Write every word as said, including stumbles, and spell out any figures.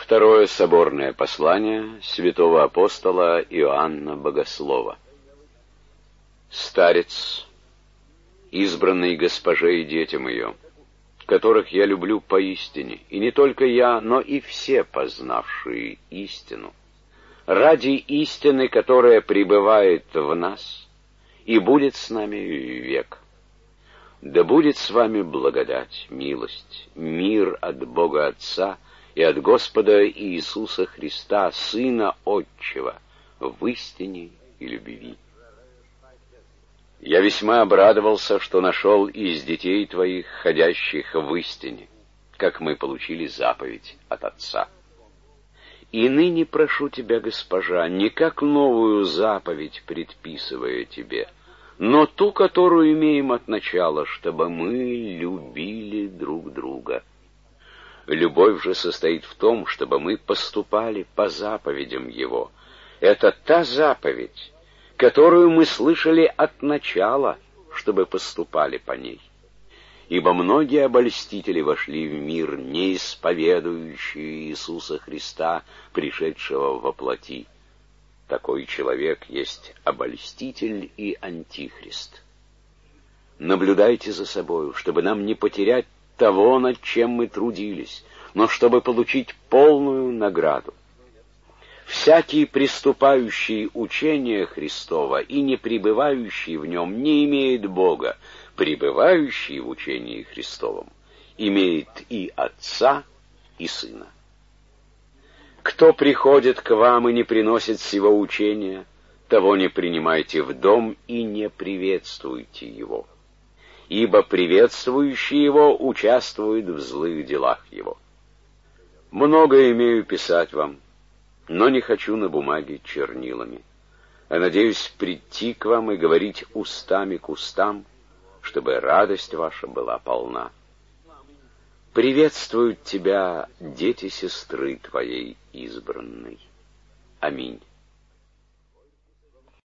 Второе соборное послание святого апостола Иоанна Богослова. Старец, избранный госпоже и детям ее, которых я люблю поистине, и не только я, но и все познавшие истину, ради истины, которая пребывает в нас и будет с нами век. Да будет с вами благодать, милость, мир от Бога Отца и от Господа Иисуса Христа, Сына Отчего, в истине и любви. Я весьма обрадовался, что нашел из детей твоих, ходящих в истине, как мы получили заповедь от Отца. И ныне прошу тебя, госпожа, не как новую заповедь предписывая тебе, но ту, которую имеем от начала, чтобы мы любили друг друга. Любовь же состоит в том, чтобы мы поступали по заповедям Его. Это та заповедь, которую мы слышали от начала, чтобы поступали по ней. Ибо многие обольстители вошли в мир, не исповедующие Иисуса Христа, пришедшего во плоти. Такой человек есть обольститель и антихрист. Наблюдайте за собою, чтобы нам не потерять того, над чем мы трудились, но чтобы получить полную награду. Всякий, приступающий учение Христова и не пребывающий в нем, не имеет Бога. Пребывающий в учении Христовом имеет и Отца, и Сына. Кто приходит к вам и не приносит сего учения, того не принимайте в дом и не приветствуйте его, ибо приветствующий его участвует в злых делах его. Много имею писать вам, но не хочу на бумаге чернилами, а надеюсь прийти к вам и говорить устами к устам, чтобы радость ваша была полна. Приветствуют тебя дети сестры твоей избранной. Аминь.